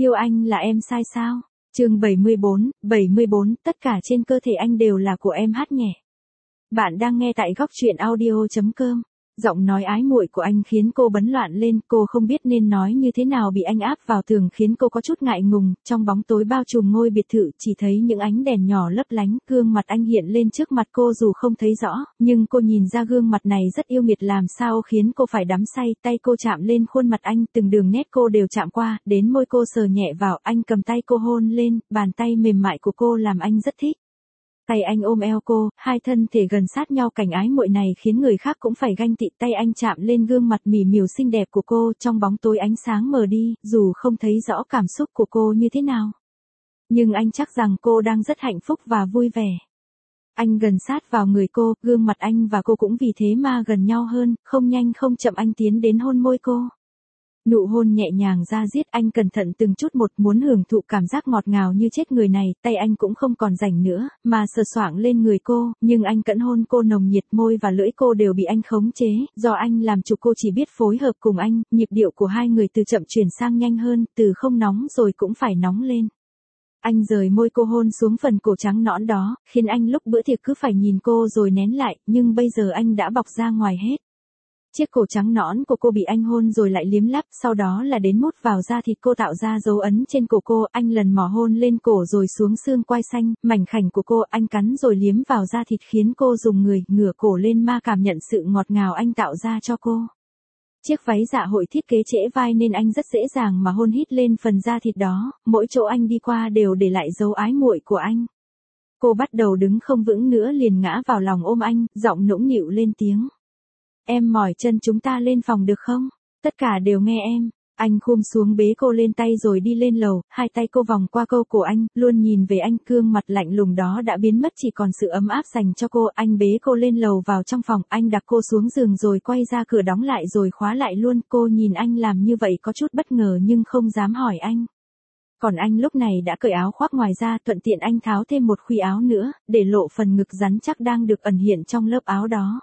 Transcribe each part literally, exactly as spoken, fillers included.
Yêu anh là em sai sao? Chương bảy mươi bốn, bảy mươi bốn, tất cả trên cơ thể anh đều là của em hát nhẹ. Bạn đang nghe tại góc truyện audio chấm com. Giọng nói ái muội của anh khiến cô bấn loạn lên, cô không biết nên nói như thế nào, bị anh áp vào tường khiến cô có chút ngại ngùng. Trong bóng tối bao trùm ngôi biệt thự chỉ thấy những ánh đèn nhỏ lấp lánh, gương mặt anh hiện lên trước mặt cô dù không thấy rõ, nhưng cô nhìn ra gương mặt này rất yêu nghiệt làm sao khiến cô phải đắm say. Tay cô chạm lên khuôn mặt anh, từng đường nét cô đều chạm qua, đến môi cô sờ nhẹ vào, anh cầm tay cô hôn lên, bàn tay mềm mại của cô làm anh rất thích. Tay anh ôm eo cô, hai thân thể gần sát nhau, cảnh ái muội này khiến người khác cũng phải ganh tị. Tay anh chạm lên gương mặt mỉ mỉu xinh đẹp của cô, trong bóng tối ánh sáng mờ đi, dù không thấy rõ cảm xúc của cô như thế nào. Nhưng anh chắc rằng cô đang rất hạnh phúc và vui vẻ. Anh gần sát vào người cô, gương mặt anh và cô cũng vì thế mà gần nhau hơn, không nhanh không chậm anh tiến đến hôn môi cô. Nụ hôn nhẹ nhàng da diết, anh cẩn thận từng chút một, muốn hưởng thụ cảm giác ngọt ngào như chết người này. Tay anh cũng không còn rảnh nữa, mà sờ soạng lên người cô, nhưng anh cẫn hôn cô nồng nhiệt, môi và lưỡi cô đều bị anh khống chế, do anh làm chủ cô chỉ biết phối hợp cùng anh, nhịp điệu của hai người từ chậm chuyển sang nhanh hơn, từ không nóng rồi cũng phải nóng lên. Anh rời môi cô hôn xuống phần cổ trắng nõn đó, khiến anh lúc bữa tiệc cứ phải nhìn cô rồi nén lại, nhưng bây giờ anh đã bọc ra ngoài hết. Chiếc cổ trắng nõn của cô bị anh hôn rồi lại liếm láp, sau đó là đến mút vào da thịt cô tạo ra dấu ấn trên cổ cô. Anh lần mò hôn lên cổ rồi xuống xương quai xanh, mảnh khảnh của cô, anh cắn rồi liếm vào da thịt khiến cô dùng người, ngửa cổ lên mà cảm nhận sự ngọt ngào anh tạo ra cho cô. Chiếc váy dạ hội thiết kế trễ vai nên anh rất dễ dàng mà hôn hít lên phần da thịt đó, mỗi chỗ anh đi qua đều để lại dấu ái muội của anh. Cô bắt đầu đứng không vững nữa liền ngã vào lòng ôm anh, giọng nũng nịu lên tiếng. Em mỏi chân, chúng ta lên phòng được không? Tất cả đều nghe em. Anh khum xuống bế cô lên tay rồi đi lên lầu, hai tay cô vòng qua câu cổ anh, luôn nhìn về anh, gương mặt lạnh lùng đó đã biến mất, chỉ còn sự ấm áp dành cho cô. Anh bế cô lên lầu vào trong phòng, anh đặt cô xuống giường rồi quay ra cửa đóng lại rồi khóa lại luôn. Cô nhìn anh làm như vậy có chút bất ngờ nhưng không dám hỏi anh. Còn anh lúc này đã cởi áo khoác ngoài ra, thuận tiện anh tháo thêm một khuy áo nữa, để lộ phần ngực rắn chắc đang được ẩn hiện trong lớp áo đó.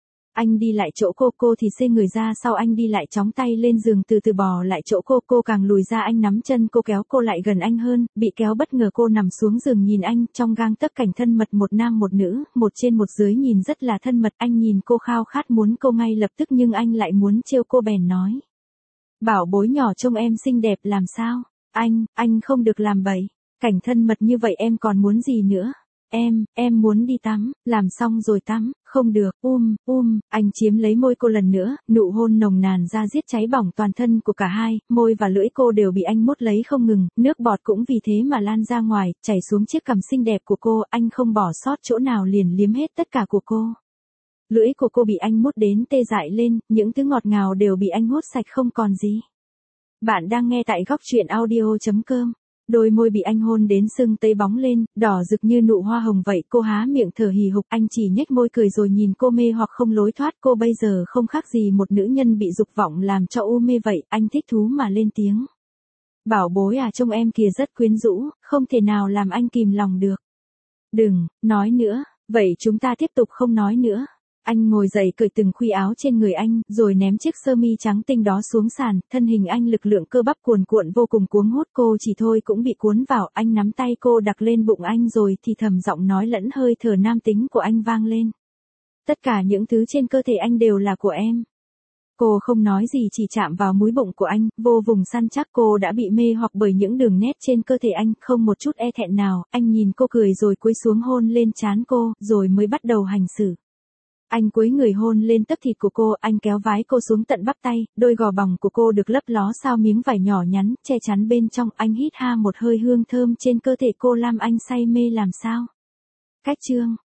Anh đi lại chỗ cô, cô thì xê người ra sau anh, đi lại chóng tay lên giường từ từ bò lại chỗ cô, cô càng lùi ra, anh nắm chân cô kéo cô lại gần anh hơn, bị kéo bất ngờ cô nằm xuống giường nhìn anh, trong gang tấc cảnh thân mật, một nam một nữ, một trên một dưới nhìn rất là thân mật. Anh nhìn cô khao khát muốn cô ngay lập tức nhưng anh lại muốn trêu cô bèn nói. Bảo bối nhỏ trông em xinh đẹp làm sao? Anh, anh không được làm bậy, cảnh thân mật như vậy em còn muốn gì nữa? Em, em muốn đi tắm, làm xong rồi tắm, không được, um, um, anh chiếm lấy môi cô lần nữa, nụ hôn nồng nàn ra giết cháy bỏng toàn thân của cả hai, môi và lưỡi cô đều bị anh mút lấy không ngừng, nước bọt cũng vì thế mà lan ra ngoài, chảy xuống chiếc cằm xinh đẹp của cô, anh không bỏ sót chỗ nào liền liếm hết tất cả của cô. Lưỡi của cô bị anh mút đến tê dại lên, những thứ ngọt ngào đều bị anh hút sạch không còn gì. Bạn đang nghe tại góc truyện audio chấm com. Đôi môi bị anh hôn đến sưng tấy bóng lên, đỏ rực như nụ hoa hồng vậy, cô há miệng thở hì hục, anh chỉ nhếch môi cười rồi nhìn cô mê hoặc không lối thoát. Cô bây giờ không khác gì một nữ nhân bị dục vọng làm cho u mê vậy, anh thích thú mà lên tiếng. Bảo bối à, trông em kìa rất quyến rũ, không thể nào làm anh kìm lòng được. Đừng, nói nữa, vậy chúng ta tiếp tục không nói nữa. Anh ngồi dậy cởi từng khuy áo trên người anh, rồi ném chiếc sơ mi trắng tinh đó xuống sàn, thân hình anh lực lượng cơ bắp cuồn cuộn vô cùng cuống hút, cô chỉ thôi cũng bị cuốn vào, anh nắm tay cô đặt lên bụng anh rồi thì thầm giọng nói lẫn hơi thở nam tính của anh vang lên. Tất cả những thứ trên cơ thể anh đều là của em. Cô không nói gì chỉ chạm vào múi bụng của anh, vô vùng săn chắc. Cô đã bị mê hoặc bởi những đường nét trên cơ thể anh, không một chút e thẹn nào, anh nhìn cô cười rồi cúi xuống hôn lên trán cô, rồi mới bắt đầu hành xử. Anh cúi người hôn lên tấc thịt của cô, anh kéo vái cô xuống tận bắp tay, đôi gò bồng của cô được lấp ló sao miếng vải nhỏ nhắn, che chắn bên trong, anh hít ha một hơi hương thơm trên cơ thể cô làm anh say mê làm sao. Cách chương